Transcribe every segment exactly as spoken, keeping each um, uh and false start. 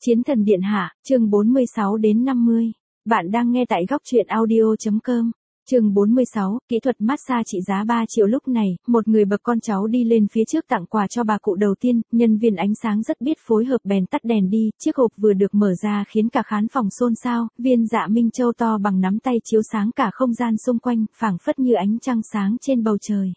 Chiến thần điện hạ, chương bốn mươi sáu đến năm mươi. Bạn đang nghe tại góc truyện audio.com. Chương bốn mươi sáu, kỹ thuật massage trị giá ba triệu. Lúc này, một người bậc con cháu đi lên phía trước tặng quà cho bà cụ đầu tiên, nhân viên ánh sáng rất biết phối hợp bèn tắt đèn đi, chiếc hộp vừa được mở ra khiến cả khán phòng xôn xao, viên dạ minh châu to bằng nắm tay chiếu sáng cả không gian xung quanh, phảng phất như ánh trăng sáng trên bầu trời.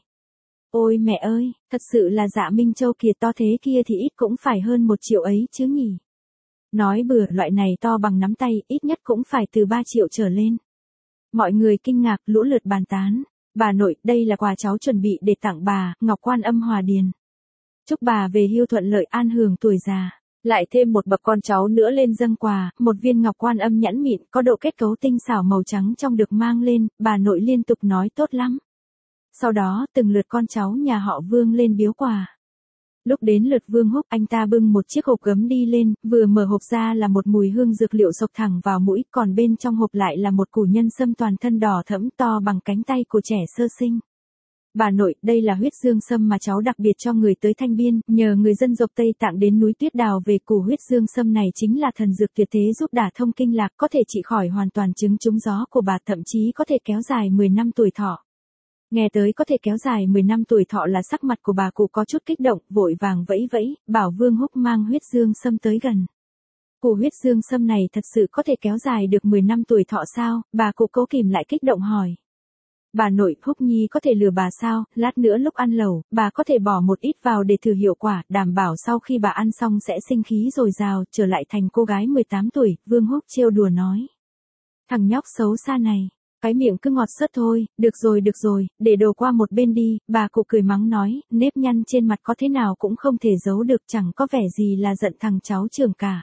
Ôi mẹ ơi, thật sự là dạ minh châu kìa, to thế kia thì ít cũng phải hơn một triệu ấy chứ nhỉ. Nói bừa, loại này to bằng nắm tay, ít nhất cũng phải từ ba triệu trở lên. Mọi người kinh ngạc, lũ lượt bàn tán. Bà nội, đây là quà cháu chuẩn bị để tặng bà, Ngọc Quan Âm Hòa Điền. Chúc bà về hưu thuận lợi, an hưởng tuổi già. Lại thêm một bậc con cháu nữa lên dâng quà, một viên ngọc quan âm nhẵn mịn, có độ kết cấu tinh xảo màu trắng trong được mang lên, bà nội liên tục nói tốt lắm. Sau đó, từng lượt con cháu nhà họ Vương lên biếu quà. Lúc đến lượt Vương Húc, anh ta bưng một chiếc hộp gấm đi lên, vừa mở hộp ra là một mùi hương dược liệu xộc thẳng vào mũi, còn bên trong hộp lại là một củ nhân sâm toàn thân đỏ thẫm to bằng cánh tay của trẻ sơ sinh. Bà nội, đây là huyết dương sâm mà cháu đặc biệt cho người tới Thanh Biên, nhờ người dân dọc Tây Tạng đến núi Tuyết Đào về. Củ huyết dương sâm này chính là thần dược tuyệt thế giúp đả thông kinh lạc, có thể trị khỏi hoàn toàn chứng trúng gió của bà, thậm chí có thể kéo dài mười năm tuổi thọ. Nghe tới có thể kéo dài mười năm tuổi thọ là sắc mặt của bà cụ có chút kích động, vội vàng vẫy vẫy, bảo Vương Húc mang huyết dương sâm tới gần. Củ huyết dương sâm này thật sự có thể kéo dài được mười năm tuổi thọ sao? Bà cụ cố kìm lại kích động hỏi. Bà nội, Húc Nhi có thể lừa bà sao? Lát nữa lúc ăn lẩu, bà có thể bỏ một ít vào để thử hiệu quả, đảm bảo sau khi bà ăn xong sẽ sinh khí dồi dào, trở lại thành cô gái mười tám tuổi, Vương Húc trêu đùa nói. Thằng nhóc xấu xa này. Cái miệng cứ ngọt sớt thôi, được rồi được rồi, để đồ qua một bên đi, bà cụ cười mắng nói, nếp nhăn trên mặt có thế nào cũng không thể giấu được, chẳng có vẻ gì là giận thằng cháu trưởng cả.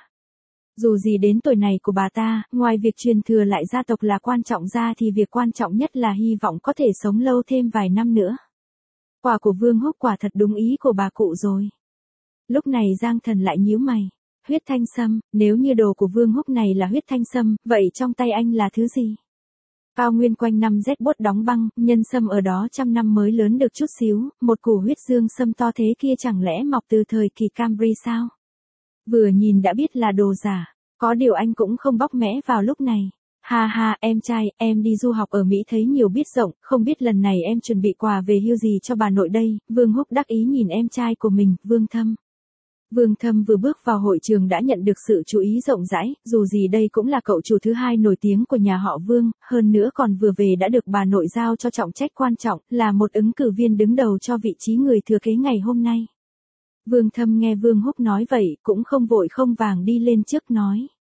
Dù gì đến tuổi này của bà ta, ngoài việc truyền thừa lại gia tộc là quan trọng ra thì việc quan trọng nhất là hy vọng có thể sống lâu thêm vài năm nữa. Quà của Vương Húc quả thật đúng ý của bà cụ rồi. Lúc này Giang Thần lại nhíu mày, huyết thanh sâm, nếu như đồ của Vương Húc này là huyết thanh sâm, vậy trong tay anh là thứ gì? Cao nguyên quanh năm rét buốt đóng băng, nhân sâm ở đó trăm năm mới lớn được chút xíu, một củ huyết dương sâm to thế kia chẳng lẽ mọc từ thời kỳ Cambry sao? Vừa nhìn đã biết là đồ giả, có điều anh cũng không bóc mẽ vào lúc này. Ha ha, em trai, em đi du học ở Mỹ thấy nhiều biết rộng, không biết lần này em chuẩn bị quà về hưu gì cho bà nội đây. Vương Húc đắc ý nhìn em trai của mình, Vương Thâm. Vương Thâm vừa bước vào hội trường đã nhận được sự chú ý rộng rãi, dù gì đây cũng là cậu chủ thứ hai nổi tiếng của nhà họ Vương, hơn nữa còn vừa về đã được bà nội giao cho trọng trách quan trọng, là một ứng cử viên đứng đầu cho vị trí người thừa kế ngày hôm nay. Vương Thâm nghe Vương Húc nói vậy, cũng không vội không vàng đi lên trước nói.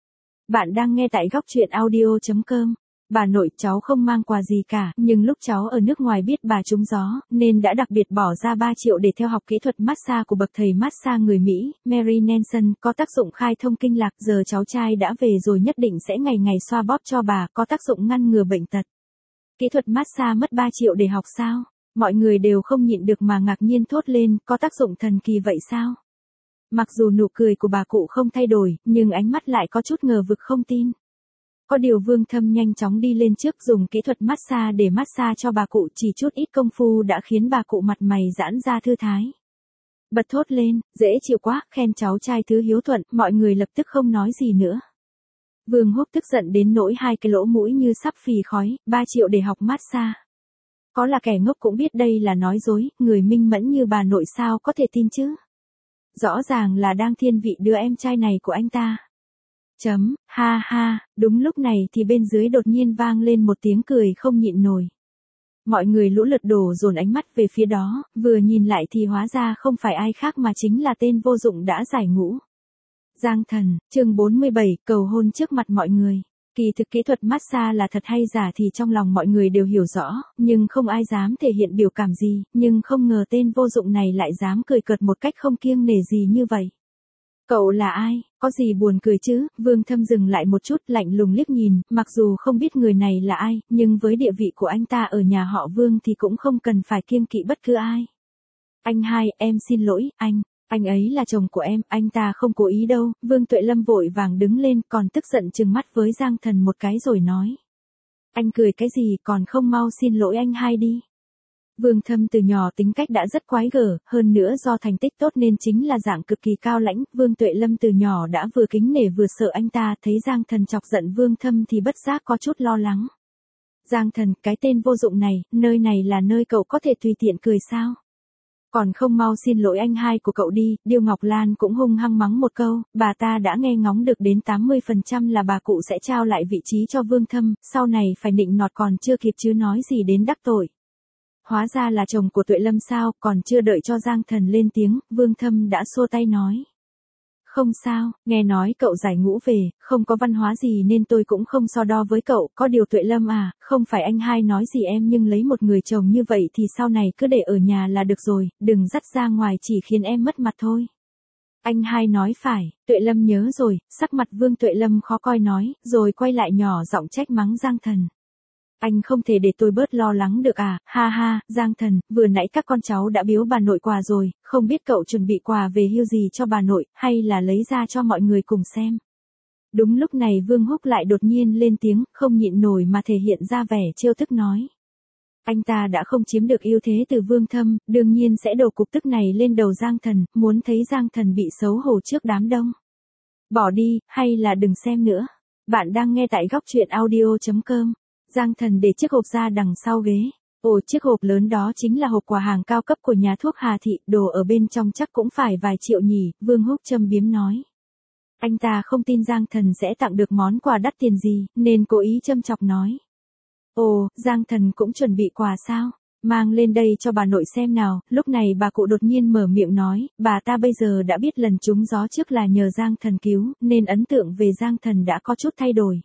Bạn đang nghe tại góc truyện audio.com. Bà nội, cháu không mang quà gì cả, nhưng lúc cháu ở nước ngoài biết bà trúng gió, nên đã đặc biệt bỏ ra ba triệu để theo học kỹ thuật massage của bậc thầy massage người Mỹ, Mary Nelson, có tác dụng khai thông kinh lạc. Giờ cháu trai đã về rồi, nhất định sẽ ngày ngày xoa bóp cho bà, có tác dụng ngăn ngừa bệnh tật. Kỹ thuật massage mất ba triệu để học sao? Mọi người đều không nhịn được mà ngạc nhiên thốt lên, có tác dụng thần kỳ vậy sao? Mặc dù nụ cười của bà cụ không thay đổi, nhưng ánh mắt lại có chút ngờ vực không tin. Có điều Vương Thâm nhanh chóng đi lên trước dùng kỹ thuật massage để massage cho bà cụ, chỉ chút ít công phu đã khiến bà cụ mặt mày giãn ra thư thái. Bật thốt lên, dễ chịu quá, khen cháu trai thứ hiếu thuận, mọi người lập tức không nói gì nữa. Vương Húc tức giận đến nỗi hai cái lỗ mũi như sắp phì khói, ba triệu để học massage. Có là kẻ ngốc cũng biết đây là nói dối, người minh mẫn như bà nội sao có thể tin chứ. Rõ ràng là đang thiên vị đứa em trai này của anh ta. Chấm, ha ha, đúng lúc này thì bên dưới đột nhiên vang lên một tiếng cười không nhịn nổi. Mọi người lũ lượt đổ dồn ánh mắt về phía đó, vừa nhìn lại thì hóa ra không phải ai khác mà chính là tên vô dụng đã giải ngũ. Giang Thần, chương bốn mươi bảy, cầu hôn trước mặt mọi người. Kỳ thực kỹ thuật massage là thật hay giả thì trong lòng mọi người đều hiểu rõ, nhưng không ai dám thể hiện biểu cảm gì, nhưng không ngờ tên vô dụng này lại dám cười cợt một cách không kiêng nể gì như vậy. Cậu là ai, có gì buồn cười chứ? Vương Thâm dừng lại một chút, lạnh lùng liếc nhìn, mặc dù không biết người này là ai, nhưng với địa vị của anh ta ở nhà họ Vương thì cũng không cần phải kiêng kỵ bất cứ ai. Anh hai, em xin lỗi, anh. Anh ấy là chồng của em, anh ta không cố ý đâu. Vương Tuệ Lâm vội vàng đứng lên, còn tức giận trừng mắt với Giang Thần một cái rồi nói. Anh cười cái gì, còn không mau xin lỗi anh hai đi. Vương Thâm từ nhỏ tính cách đã rất quái gở, hơn nữa do thành tích tốt nên chính là dạng cực kỳ cao lãnh, Vương Tuệ Lâm từ nhỏ đã vừa kính nể vừa sợ anh ta, thấy Giang Thần chọc giận Vương Thâm thì bất giác có chút lo lắng. Giang Thần, cái tên vô dụng này, nơi này là nơi cậu có thể tùy tiện cười sao? Còn không mau xin lỗi anh hai của cậu đi, Điêu Ngọc Lan cũng hung hăng mắng một câu, bà ta đã nghe ngóng được đến tám mươi phần trăm là bà cụ sẽ trao lại vị trí cho Vương Thâm, sau này phải nịnh nọt còn chưa kịp chứ nói gì đến đắc tội. Hóa ra là chồng của Tuệ Lâm sao, còn chưa đợi cho Giang Thần lên tiếng, Vương Thâm đã xua tay nói. Không sao, nghe nói cậu giải ngũ về, không có văn hóa gì nên tôi cũng không so đo với cậu, có điều Tuệ Lâm à, không phải anh hai nói gì em nhưng lấy một người chồng như vậy thì sau này cứ để ở nhà là được rồi, đừng dắt ra ngoài chỉ khiến em mất mặt thôi. Anh hai nói phải, Tuệ Lâm nhớ rồi, sắc mặt Vương Tuệ Lâm khó coi nói, rồi quay lại nhỏ giọng trách mắng Giang Thần. Anh không thể để tôi bớt lo lắng được à, ha ha, Giang Thần, vừa nãy các con cháu đã biếu bà nội quà rồi, không biết cậu chuẩn bị quà về hưu gì cho bà nội, hay là lấy ra cho mọi người cùng xem. Đúng lúc này Vương Húc lại đột nhiên lên tiếng, không nhịn nổi mà thể hiện ra vẻ trêu tức nói. Anh ta đã không chiếm được ưu thế từ Vương Thâm, đương nhiên sẽ đổ cục tức này lên đầu Giang Thần, muốn thấy Giang Thần bị xấu hổ trước đám đông. Bỏ đi, hay là đừng xem nữa. Bạn đang nghe tại góc truyện audio chấm com. Giang Thần để chiếc hộp ra đằng sau ghế. Ồ, chiếc hộp lớn đó chính là hộp quà hàng cao cấp của nhà thuốc Hà Thị, đồ ở bên trong chắc cũng phải vài triệu nhỉ, Vương Húc châm biếm nói. Anh ta không tin Giang Thần sẽ tặng được món quà đắt tiền gì, nên cố ý châm chọc nói. Ồ, Giang Thần cũng chuẩn bị quà sao? Mang lên đây cho bà nội xem nào, lúc này bà cụ đột nhiên mở miệng nói, bà ta bây giờ đã biết lần trúng gió trước là nhờ Giang Thần cứu, nên ấn tượng về Giang Thần đã có chút thay đổi.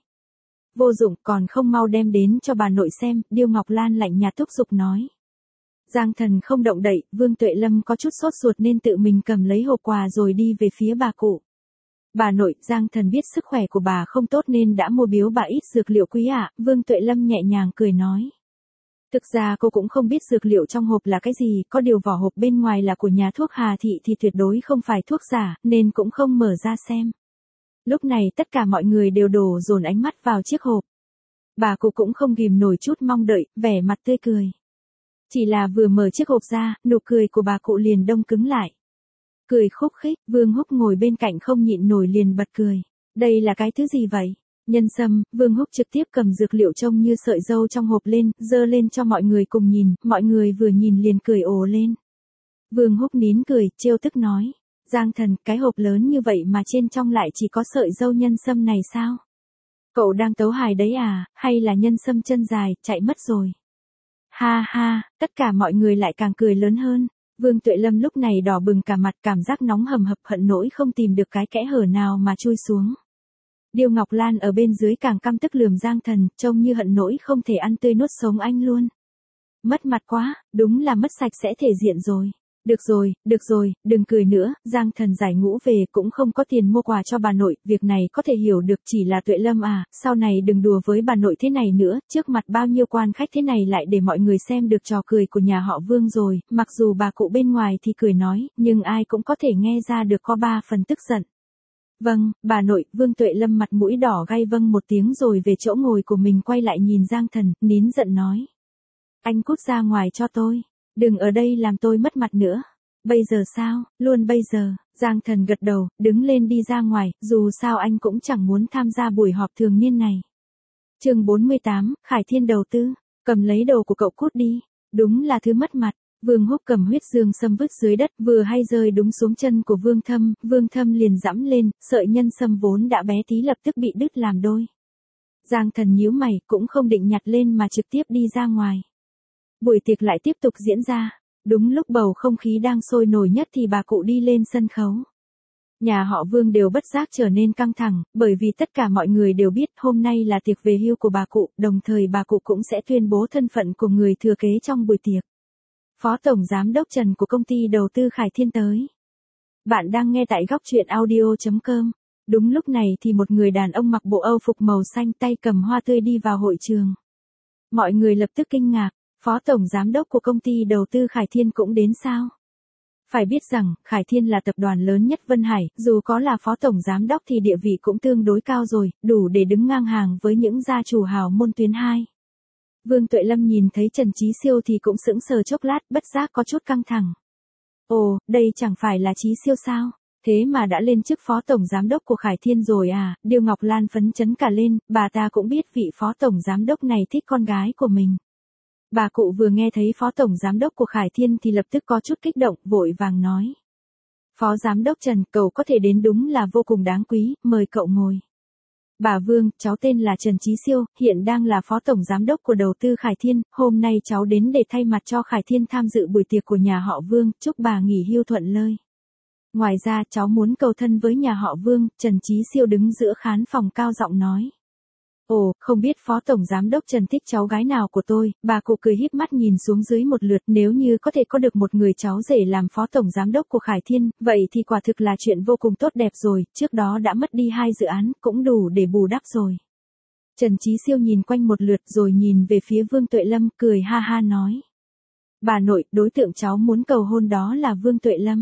Vô dụng, còn không mau đem đến cho bà nội xem, Điêu Ngọc Lan lạnh nhạt thúc giục nói. Giang Thần không động đậy, Vương Tuệ Lâm có chút sốt ruột nên tự mình cầm lấy hộp quà rồi đi về phía bà cụ. Bà nội, Giang Thần biết sức khỏe của bà không tốt nên đã mua biếu bà ít dược liệu quý ạ, Vương Tuệ Lâm nhẹ nhàng cười nói. Thực ra cô cũng không biết dược liệu trong hộp là cái gì, có điều vỏ hộp bên ngoài là của nhà thuốc Hà Thị thì tuyệt đối không phải thuốc giả, nên cũng không mở ra xem. Lúc này tất cả mọi người đều đổ dồn ánh mắt vào chiếc hộp. Bà cụ cũng không ghim nổi chút mong đợi, vẻ mặt tươi cười. Chỉ là vừa mở chiếc hộp ra, nụ cười của bà cụ liền đông cứng lại. Cười khúc khích, Vương Húc ngồi bên cạnh không nhịn nổi liền bật cười. Đây là cái thứ gì vậy? Nhân sâm, Vương Húc trực tiếp cầm dược liệu trông như sợi dâu trong hộp lên, dơ lên cho mọi người cùng nhìn, mọi người vừa nhìn liền cười ồ lên. Vương Húc nín cười, trêu tức nói. Giang Thần, cái hộp lớn như vậy mà trên trong lại chỉ có sợi dâu nhân sâm này sao? Cậu đang tấu hài đấy à, hay là nhân sâm chân dài, chạy mất rồi? Ha ha, tất cả mọi người lại càng cười lớn hơn. Vương Tuệ Lâm lúc này đỏ bừng cả mặt, cảm giác nóng hầm hập hận nỗi không tìm được cái kẽ hở nào mà chui xuống. Điêu Ngọc Lan ở bên dưới càng căm tức lườm Giang Thần, trông như hận nỗi không thể ăn tươi nuốt sống anh luôn. Mất mặt quá, đúng là mất sạch sẽ thể diện rồi. Được rồi, được rồi, đừng cười nữa, Giang Thần giải ngũ về cũng không có tiền mua quà cho bà nội, việc này có thể hiểu được, chỉ là Tuệ Lâm à, sau này đừng đùa với bà nội thế này nữa, trước mặt bao nhiêu quan khách thế này lại để mọi người xem được trò cười của nhà họ Vương rồi, mặc dù bà cụ bên ngoài thì cười nói, nhưng ai cũng có thể nghe ra được có ba phần tức giận. Vâng, bà nội, Vương Tuệ Lâm mặt mũi đỏ gay vâng một tiếng rồi về chỗ ngồi của mình quay lại nhìn Giang Thần, nín giận nói. Anh cút ra ngoài cho tôi. Đừng ở đây làm tôi mất mặt nữa. Bây giờ sao, luôn bây giờ, Giang Thần gật đầu, đứng lên đi ra ngoài, dù sao anh cũng chẳng muốn tham gia buổi họp thường niên này. chương bốn mươi tám, Khải Thiên đầu tư, cầm lấy đầu của cậu cút đi, đúng là thứ mất mặt. Vương Húc cầm huyết dương sâm vứt dưới đất, vừa hay rơi đúng xuống chân của Vương Thâm, Vương Thâm liền giẫm lên, sợi nhân sâm vốn đã bé tí lập tức bị đứt làm đôi. Giang Thần nhíu mày, cũng không định nhặt lên mà trực tiếp đi ra ngoài. Buổi tiệc lại tiếp tục diễn ra. Đúng lúc bầu không khí đang sôi nổi nhất thì bà cụ đi lên sân khấu. Nhà họ Vương đều bất giác trở nên căng thẳng, bởi vì tất cả mọi người đều biết hôm nay là tiệc về hưu của bà cụ, đồng thời bà cụ cũng sẽ tuyên bố thân phận của người thừa kế trong buổi tiệc. Phó Tổng Giám đốc Trần của công ty đầu tư Khải Thiên tới. Bạn đang nghe tại góc truyện audio chấm com. Đúng lúc này thì một người đàn ông mặc bộ Âu phục màu xanh tay cầm hoa tươi đi vào hội trường. Mọi người lập tức kinh ngạc. Phó Tổng Giám đốc của công ty đầu tư Khải Thiên cũng đến sao? Phải biết rằng, Khải Thiên là tập đoàn lớn nhất Vân Hải, dù có là Phó Tổng Giám đốc thì địa vị cũng tương đối cao rồi, đủ để đứng ngang hàng với những gia chủ hào môn tuyến hai. Vương Tuệ Lâm nhìn thấy Trần Chí Siêu thì cũng sững sờ chốc lát, bất giác có chút căng thẳng. Ồ, đây chẳng phải là Chí Siêu sao? Thế mà đã lên chức phó tổng giám đốc của Khải Thiên rồi à? Điêu Ngọc Lan phấn chấn cả lên, bà ta cũng biết vị phó tổng giám đốc này thích con gái của mình. Bà cụ vừa nghe thấy phó tổng giám đốc của Khải Thiên thì lập tức có chút kích động, vội vàng nói. Phó giám đốc Trần, cậu có thể đến đúng là vô cùng đáng quý, mời cậu ngồi. Bà Vương, cháu tên là Trần Chí Siêu, hiện đang là phó tổng giám đốc của đầu tư Khải Thiên, hôm nay cháu đến để thay mặt cho Khải Thiên tham dự buổi tiệc của nhà họ Vương, chúc bà nghỉ hưu thuận lợi. Ngoài ra cháu muốn cầu thân với nhà họ Vương, Trần Chí Siêu đứng giữa khán phòng cao giọng nói. Ồ, không biết phó tổng giám đốc Trần thích cháu gái nào của tôi, bà cụ cười híp mắt nhìn xuống dưới một lượt, nếu như có thể có được một người cháu rể làm phó tổng giám đốc của Khải Thiên, vậy thì quả thực là chuyện vô cùng tốt đẹp rồi, trước đó đã mất đi hai dự án, cũng đủ để bù đắp rồi. Trần Chí Siêu nhìn quanh một lượt rồi nhìn về phía Vương Tuệ Lâm, cười ha ha nói. Bà nội, đối tượng cháu muốn cầu hôn đó là Vương Tuệ Lâm.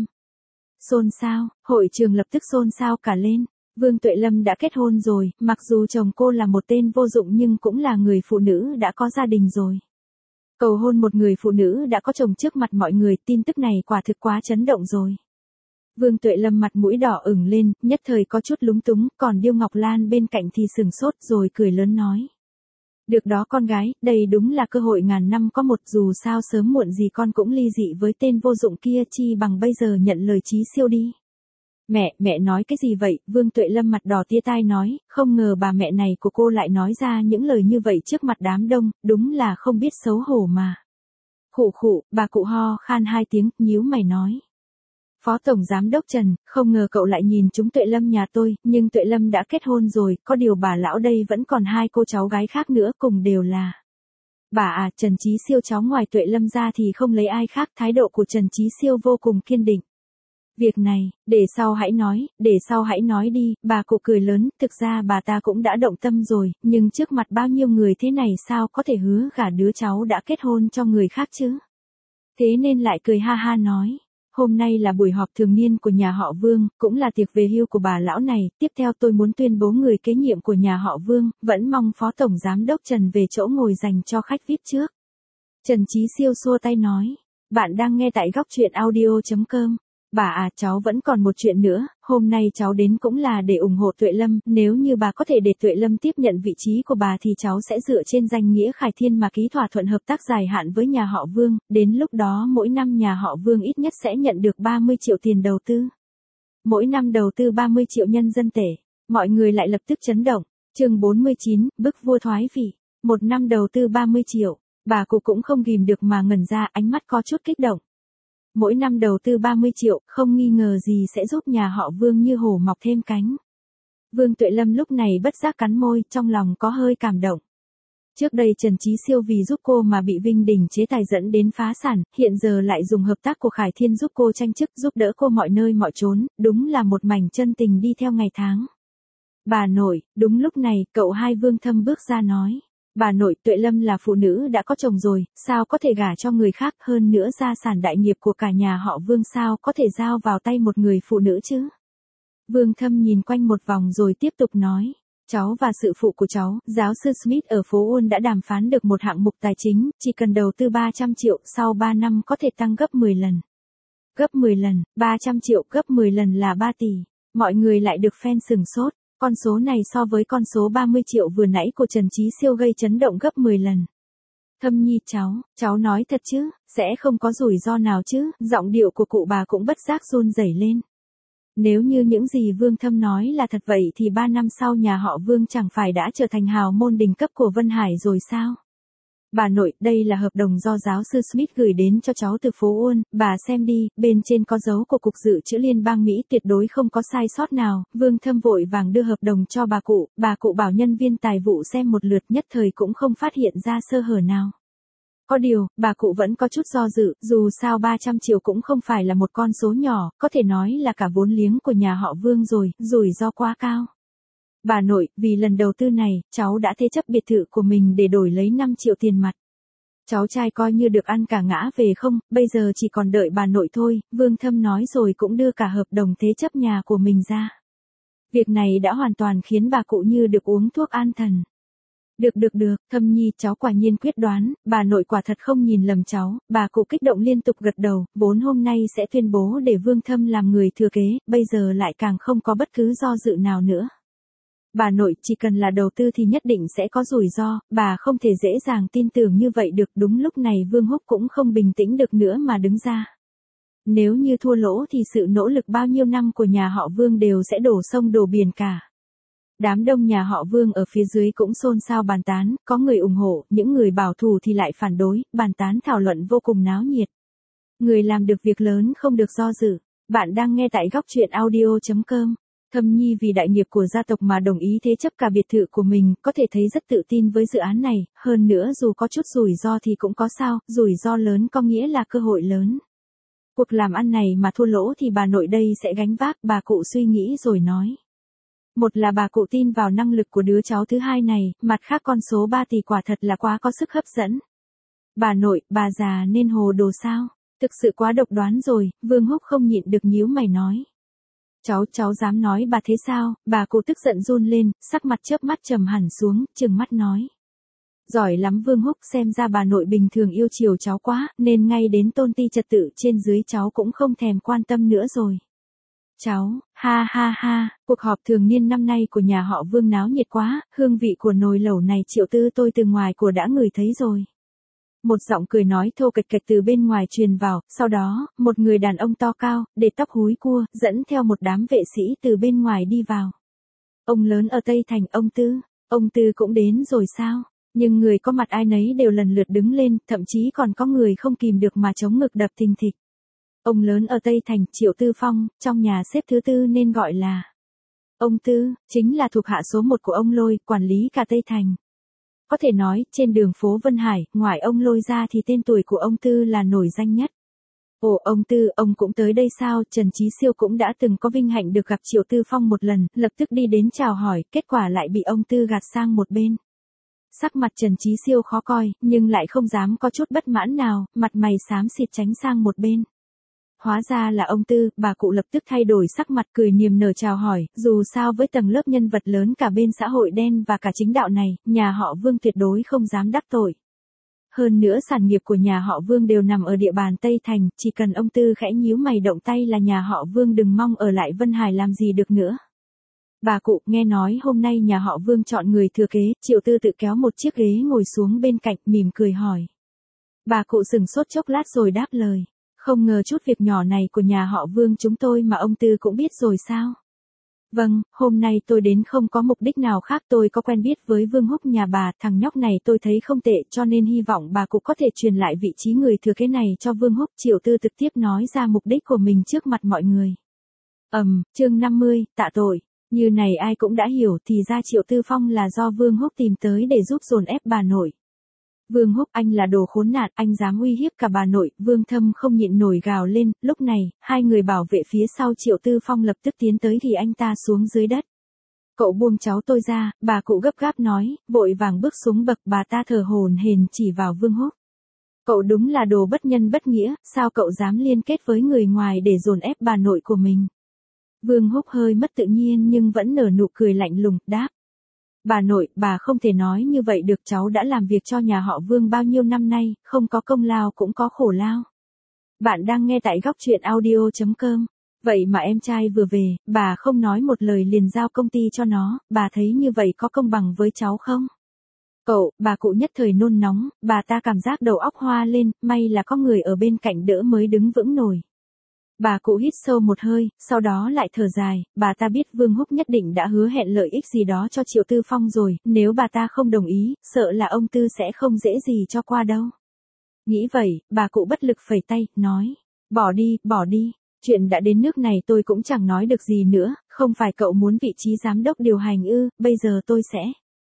Xôn xao, hội trường lập tức xôn xao cả lên. Vương Tuệ Lâm đã kết hôn rồi, mặc dù chồng cô là một tên vô dụng nhưng cũng là người phụ nữ đã có gia đình rồi. Cầu hôn một người phụ nữ đã có chồng trước mặt mọi người, tin tức này quả thực quá chấn động rồi. Vương Tuệ Lâm mặt mũi đỏ ửng lên, nhất thời có chút lúng túng, còn Điêu Ngọc Lan bên cạnh thì sừng sốt rồi cười lớn nói. Được đó con gái, đây đúng là cơ hội ngàn năm có một, dù sao sớm muộn gì con cũng ly dị với tên vô dụng kia, chi bằng bây giờ nhận lời Chí Siêu đi. Mẹ, mẹ nói cái gì vậy? Vương Tuệ Lâm mặt đỏ tia tai nói, không ngờ bà mẹ này của cô lại nói ra những lời như vậy trước mặt đám đông, đúng là không biết xấu hổ mà. Khụ khụ, bà cụ ho khan hai tiếng, nhíu mày nói. Phó tổng giám đốc Trần, không ngờ cậu lại nhìn chúng Tuệ Lâm nhà tôi, nhưng Tuệ Lâm đã kết hôn rồi, có điều bà lão đây vẫn còn hai cô cháu gái khác nữa, cùng đều là. Bà à, Trần Chí Siêu cháu ngoài Tuệ Lâm ra thì không lấy ai khác, thái độ của Trần Chí Siêu vô cùng kiên định. Việc này, để sau hãy nói, để sau hãy nói đi, bà cụ cười lớn, thực ra bà ta cũng đã động tâm rồi, nhưng trước mặt bao nhiêu người thế này sao có thể hứa gả đứa cháu đã kết hôn cho người khác chứ? Thế nên lại cười ha ha nói, hôm nay là buổi họp thường niên của nhà họ Vương, cũng là tiệc về hưu của bà lão này, tiếp theo tôi muốn tuyên bố người kế nhiệm của nhà họ Vương, vẫn mong phó tổng giám đốc Trần về chỗ ngồi dành cho khách vi ai pi trước. Trần Chí Siêu xua tay nói, bạn đang nghe tại góc truyện audio chấm com. Bà à, cháu vẫn còn một chuyện nữa, hôm nay cháu đến cũng là để ủng hộ Tuệ Lâm, nếu như bà có thể để Tuệ Lâm tiếp nhận vị trí của bà thì cháu sẽ dựa trên danh nghĩa Khải Thiên mà ký thỏa thuận hợp tác dài hạn với nhà họ Vương, đến lúc đó mỗi năm nhà họ Vương ít nhất sẽ nhận được ba mươi triệu tiền đầu tư. Mỗi năm đầu tư ba mươi triệu nhân dân tệ, mọi người lại lập tức chấn động. Chương bốn mươi chín, bức vua thoái vị, một năm đầu tư ba mươi triệu, bà cụ cũng không ghìm được mà ngẩn ra, ánh mắt có chút kích động. Mỗi năm đầu tư ba mươi triệu, không nghi ngờ gì sẽ giúp nhà họ Vương như hổ mọc thêm cánh. Vương Tuệ Lâm lúc này bất giác cắn môi, trong lòng có hơi cảm động. Trước đây Trần Chí Siêu vì giúp cô mà bị Vinh Đình chế tài dẫn đến phá sản, hiện giờ lại dùng hợp tác của Khải Thiên giúp cô tranh chức, giúp đỡ cô mọi nơi mọi chốn, đúng là một mảnh chân tình đi theo ngày tháng. Bà nội, đúng lúc này, cậu hai Vương Thâm bước ra nói. Bà nội, Tuệ Lâm là phụ nữ đã có chồng rồi, sao có thể gả cho người khác, hơn nữa gia sản đại nghiệp của cả nhà họ Vương sao có thể giao vào tay một người phụ nữ chứ? Vương Thâm nhìn quanh một vòng rồi tiếp tục nói, cháu và sự phụ của cháu, giáo sư Smith ở phố Uôn đã đàm phán được một hạng mục tài chính, chỉ cần đầu tư ba trăm triệu, sau ba năm có thể tăng gấp mười lần. Gấp mười lần, ba trăm triệu gấp mười lần là ba tỷ, mọi người lại được phen sừng sốt. Con số này so với con số ba mươi triệu vừa nãy của Trần Chí Siêu gây chấn động gấp mười lần. Thâm Nhi cháu, cháu nói thật chứ, sẽ không có rủi ro nào chứ, giọng điệu của cụ bà cũng bất giác run rẩy lên. Nếu như những gì Vương Thâm nói là thật vậy thì ba năm sau nhà họ Vương chẳng phải đã trở thành hào môn đỉnh cấp của Vân Hải rồi sao? Bà nội, đây là hợp đồng do giáo sư Smith gửi đến cho cháu từ phố Uôn, bà xem đi, bên trên có dấu của Cục Dự trữ Liên bang Mỹ, tuyệt đối không có sai sót nào. Vương Thâm vội vàng đưa hợp đồng cho bà cụ, bà cụ bảo nhân viên tài vụ xem một lượt, nhất thời cũng không phát hiện ra sơ hở nào. Có điều, bà cụ vẫn có chút do dự, dù sao ba trăm triệu cũng không phải là một con số nhỏ, có thể nói là cả vốn liếng của nhà họ Vương rồi, rủi ro quá cao. Bà nội, vì lần đầu tư này, cháu đã thế chấp biệt thự của mình để đổi lấy năm triệu tiền mặt. Cháu trai coi như được ăn cả ngã về không, bây giờ chỉ còn đợi bà nội thôi, Vương Thâm nói rồi cũng đưa cả hợp đồng thế chấp nhà của mình ra. Việc này đã hoàn toàn khiến bà cụ như được uống thuốc an thần. Được được được, Thâm Nhi, cháu quả nhiên quyết đoán, bà nội quả thật không nhìn lầm cháu, bà cụ kích động liên tục gật đầu, vốn hôm nay sẽ tuyên bố để Vương Thâm làm người thừa kế, bây giờ lại càng không có bất cứ do dự nào nữa. Bà nội, chỉ cần là đầu tư thì nhất định sẽ có rủi ro, bà không thể dễ dàng tin tưởng như vậy được. Đúng lúc này Vương Húc cũng không bình tĩnh được nữa mà đứng ra. Nếu như thua lỗ thì sự nỗ lực bao nhiêu năm của nhà họ Vương đều sẽ đổ sông đổ biển cả. Đám đông nhà họ Vương ở phía dưới cũng xôn xao bàn tán, có người ủng hộ, những người bảo thủ thì lại phản đối, bàn tán thảo luận vô cùng náo nhiệt. Người làm được việc lớn không được do dự. Bạn đang nghe tại góc truyện audio chấm com. Thâm Nhi vì đại nghiệp của gia tộc mà đồng ý thế chấp cả biệt thự của mình, có thể thấy rất tự tin với dự án này, hơn nữa dù có chút rủi ro thì cũng có sao, rủi ro lớn có nghĩa là cơ hội lớn. Cuộc làm ăn này mà thua lỗ thì bà nội đây sẽ gánh vác, bà cụ suy nghĩ rồi nói. Một là bà cụ tin vào năng lực của đứa cháu thứ hai này, mặt khác con số ba tỷ quả thật là quá có sức hấp dẫn. Bà nội, bà già nên hồ đồ sao? Thực sự quá độc đoán rồi, Vương Húc không nhịn được nhíu mày nói. Cháu, cháu dám nói bà thế sao? Bà cụ tức giận run lên, sắc mặt chớp mắt trầm hẳn xuống, trừng mắt nói. Giỏi lắm Vương Húc, xem ra bà nội bình thường yêu chiều cháu quá, nên ngay đến tôn ti trật tự trên dưới cháu cũng không thèm quan tâm nữa rồi. Cháu, ha ha ha, cuộc họp thường niên năm nay của nhà họ Vương náo nhiệt quá, hương vị của nồi lẩu này Triệu Tư tôi từ ngoài của đã ngửi thấy rồi. Một giọng cười nói thô kệch kệch từ bên ngoài truyền vào, sau đó, một người đàn ông to cao, để tóc húi cua, dẫn theo một đám vệ sĩ từ bên ngoài đi vào. Ông lớn ở Tây Thành, ông Tư, ông Tư cũng đến rồi sao? Nhưng người có mặt ai nấy đều lần lượt đứng lên, thậm chí còn có người không kìm được mà chống ngực đập thình thịch. Ông lớn ở Tây Thành, Triệu Tư Phong, trong nhà xếp thứ tư nên gọi là. Ông Tư, chính là thuộc hạ số một của ông Lôi, quản lý cả Tây Thành. Có thể nói, trên đường phố Vân Hải, ngoài ông Lôi ra thì tên tuổi của ông Tư là nổi danh nhất. Ồ, ông Tư, ông cũng tới đây sao? Trần Chí Siêu cũng đã từng có vinh hạnh được gặp Triệu Tư Phong một lần, lập tức đi đến chào hỏi, kết quả lại bị ông Tư gạt sang một bên. Sắc mặt Trần Chí Siêu khó coi, nhưng lại không dám có chút bất mãn nào, mặt mày xám xịt tránh sang một bên. Hóa ra là ông Tư, bà cụ lập tức thay đổi sắc mặt cười niềm nở chào hỏi, dù sao với tầng lớp nhân vật lớn cả bên xã hội đen và cả chính đạo này, nhà họ Vương tuyệt đối không dám đắc tội. Hơn nữa sản nghiệp của nhà họ Vương đều nằm ở địa bàn Tây Thành, chỉ cần ông Tư khẽ nhíu mày động tay là nhà họ Vương đừng mong ở lại Vân Hải làm gì được nữa. Bà cụ, nghe nói hôm nay nhà họ Vương chọn người thừa kế, Triệu Tư tự kéo một chiếc ghế ngồi xuống bên cạnh, mỉm cười hỏi. Bà cụ sừng sốt chốc lát rồi đáp lời. Không ngờ chút việc nhỏ này của nhà họ Vương chúng tôi mà ông Tư cũng biết rồi sao? Vâng, hôm nay tôi đến không có mục đích nào khác, tôi có quen biết với Vương Húc nhà bà, thằng nhóc này tôi thấy không tệ cho nên hy vọng bà cụ có thể truyền lại vị trí người thừa kế này cho Vương Húc. Triệu Tư trực tiếp nói ra mục đích của mình trước mặt mọi người. Ầm, um, chương năm mươi, tạ tội. Như này ai cũng đã hiểu thì ra Triệu Tư Phong là do Vương Húc tìm tới để giúp dồn ép bà nội. Vương Húc, anh là đồ khốn nạn, anh dám uy hiếp cả bà nội. Vương Thâm không nhịn nổi gào lên, lúc này, hai người bảo vệ phía sau Triệu Tư Phong lập tức tiến tới thì anh ta xuống dưới đất. Cậu buông cháu tôi ra, bà cụ gấp gáp nói, vội vàng bước xuống bậc, bà ta thở hổn hển chỉ vào Vương Húc. Cậu đúng là đồ bất nhân bất nghĩa, sao cậu dám liên kết với người ngoài để dồn ép bà nội của mình? Vương Húc hơi mất tự nhiên nhưng vẫn nở nụ cười lạnh lùng, đáp. Bà nội, bà không thể nói như vậy được, cháu đã làm việc cho nhà họ Vương bao nhiêu năm nay, không có công lao cũng có khổ lao. Bạn đang nghe tại góc truyện audio chấm com. Vậy mà em trai vừa về, bà không nói một lời liền giao công ty cho nó, bà thấy như vậy có công bằng với cháu không? Cậu, bà cụ nhất thời nôn nóng, bà ta cảm giác đầu óc hoa lên, may là có người ở bên cạnh đỡ mới đứng vững nổi. Bà cụ hít sâu một hơi, sau đó lại thở dài, bà ta biết Vương Húc nhất định đã hứa hẹn lợi ích gì đó cho Triệu Tư Phong rồi, nếu bà ta không đồng ý, sợ là ông Tư sẽ không dễ gì cho qua đâu. Nghĩ vậy, bà cụ bất lực phẩy tay, nói, bỏ đi, bỏ đi, chuyện đã đến nước này tôi cũng chẳng nói được gì nữa, không phải cậu muốn vị trí giám đốc điều hành ư, bây giờ tôi sẽ.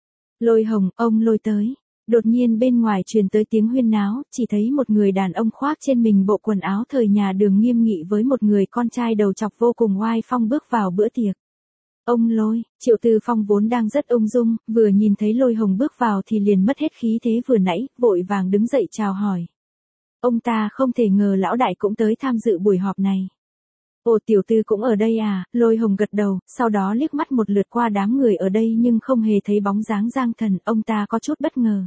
Lôi Hồng, ông Lôi tới. Đột nhiên bên ngoài truyền tới tiếng huyên náo, chỉ thấy một người đàn ông khoác trên mình bộ quần áo thời nhà Đường nghiêm nghị với một người con trai đầu chọc vô cùng oai phong bước vào bữa tiệc. Ông Lôi, Triệu Tư Phong vốn đang rất ung dung, vừa nhìn thấy Lôi Hồng bước vào thì liền mất hết khí thế vừa nãy, vội vàng đứng dậy chào hỏi. Ông ta không thể ngờ lão đại cũng tới tham dự buổi họp này. Ồ, tiểu tư cũng ở đây à? Lôi Hồng gật đầu, sau đó liếc mắt một lượt qua đám người ở đây nhưng không hề thấy bóng dáng Giang Thần, ông ta có chút bất ngờ.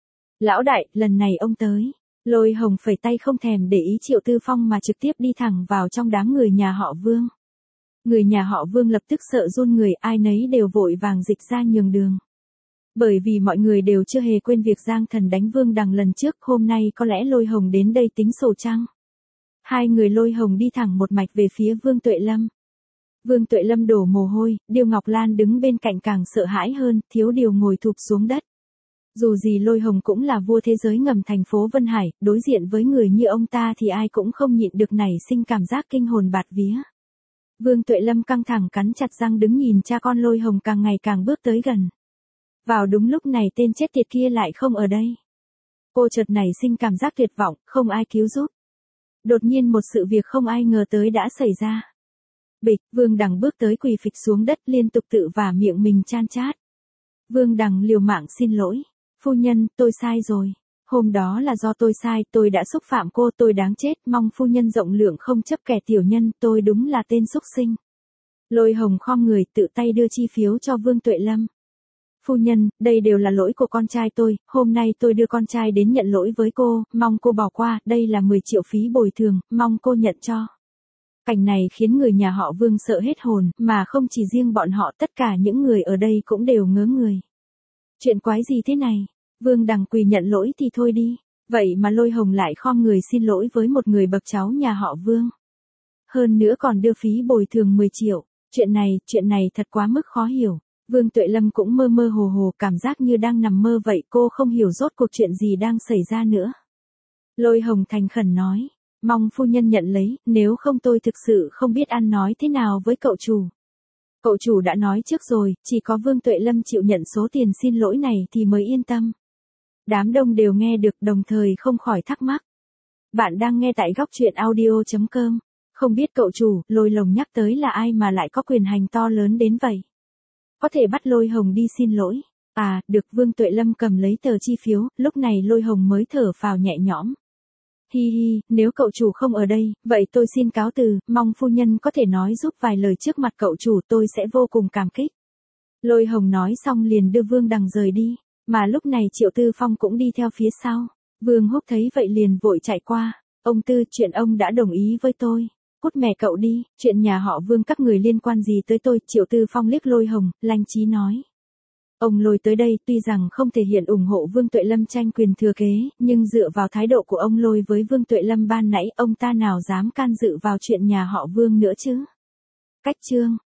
Lão đại, lần này ông tới. Lôi Hồng phẩy tay không thèm để ý Triệu Tư Phong mà trực tiếp đi thẳng vào trong đám người nhà họ Vương. Người nhà họ Vương lập tức sợ run người, ai nấy đều vội vàng dịch ra nhường đường. Bởi vì mọi người đều chưa hề quên việc Giang Thần đánh Vương Đằng lần trước, hôm nay có lẽ Lôi Hồng đến đây tính sổ chăng? Hai người Lôi Hồng đi thẳng một mạch về phía Vương Tuệ Lâm. Vương Tuệ Lâm đổ mồ hôi, Điêu Ngọc Lan đứng bên cạnh càng sợ hãi hơn, thiếu điều ngồi thụp xuống đất. Dù gì Lôi Hồng cũng là vua thế giới ngầm thành phố Vân Hải, đối diện với người như ông ta thì ai cũng không nhịn được nảy sinh cảm giác kinh hồn bạt vía. Vương Tuệ Lâm căng thẳng cắn chặt răng đứng nhìn cha con Lôi Hồng càng ngày càng bước tới gần. Vào đúng lúc này tên chết tiệt kia lại không ở đây. Cô chợt nảy sinh cảm giác tuyệt vọng, không ai cứu giúp. Đột nhiên một sự việc không ai ngờ tới đã xảy ra. Bịch, Vương Đằng bước tới quỳ phịch xuống đất liên tục tự vả miệng mình chan chát. Vương Đằng liều mạng xin lỗi. Phu nhân, tôi sai rồi. Hôm đó là do tôi sai, tôi đã xúc phạm cô, tôi đáng chết, mong phu nhân rộng lượng không chấp kẻ tiểu nhân, tôi đúng là tên xúc sinh. Lôi Hồng khom người tự tay đưa chi phiếu cho Vương Tuệ Lâm. Phu nhân, đây đều là lỗi của con trai tôi, hôm nay tôi đưa con trai đến nhận lỗi với cô, mong cô bỏ qua, đây là mười triệu phí bồi thường, mong cô nhận cho. Cảnh này khiến người nhà họ Vương sợ hết hồn, mà không chỉ riêng bọn họ, tất cả những người ở đây cũng đều ngớ người. Chuyện quái gì thế này? Vương Đằng quỳ nhận lỗi thì thôi đi, vậy mà Lôi Hồng lại khom người xin lỗi với một người bậc cháu nhà họ Vương. Hơn nữa còn đưa phí bồi thường mười triệu, chuyện này, chuyện này thật quá mức khó hiểu. Vương Tuệ Lâm cũng mơ mơ hồ hồ cảm giác như đang nằm mơ vậy, cô không hiểu rốt cuộc chuyện gì đang xảy ra nữa. Lôi Hồng thành khẩn nói, mong phu nhân nhận lấy, nếu không tôi thực sự không biết ăn nói thế nào với cậu chủ. Cậu chủ đã nói trước rồi, chỉ có Vương Tuệ Lâm chịu nhận số tiền xin lỗi này thì mới yên tâm. Đám đông đều nghe được đồng thời không khỏi thắc mắc. Bạn đang nghe tại góc truyện audio chấm com. Không biết cậu chủ, Lôi Lồng nhắc tới là ai mà lại có quyền hành to lớn đến vậy? Có thể bắt Lôi Hồng đi xin lỗi. À, được. Vương Tuệ Lâm cầm lấy tờ chi phiếu, lúc này Lôi Hồng mới thở phào nhẹ nhõm. Hi hi, nếu cậu chủ không ở đây, vậy tôi xin cáo từ, mong phu nhân có thể nói giúp vài lời trước mặt cậu chủ, tôi sẽ vô cùng cảm kích. Lôi Hồng nói xong liền đưa Vương Đằng rời đi, mà lúc này Triệu Tư Phong cũng đi theo phía sau. Vương Húc thấy vậy liền vội chạy qua, ông Tư, chuyện ông đã đồng ý với tôi. Cút mẹ cậu đi, chuyện nhà họ Vương các người liên quan gì tới tôi? Triệu Tư Phong liếc Lôi Hồng, lanh trí nói. Ông Lôi tới đây tuy rằng không thể hiện ủng hộ Vương Tuệ Lâm tranh quyền thừa kế, nhưng dựa vào thái độ của ông Lôi với Vương Tuệ Lâm ban nãy, ông ta nào dám can dự vào chuyện nhà họ Vương nữa chứ? Cách chương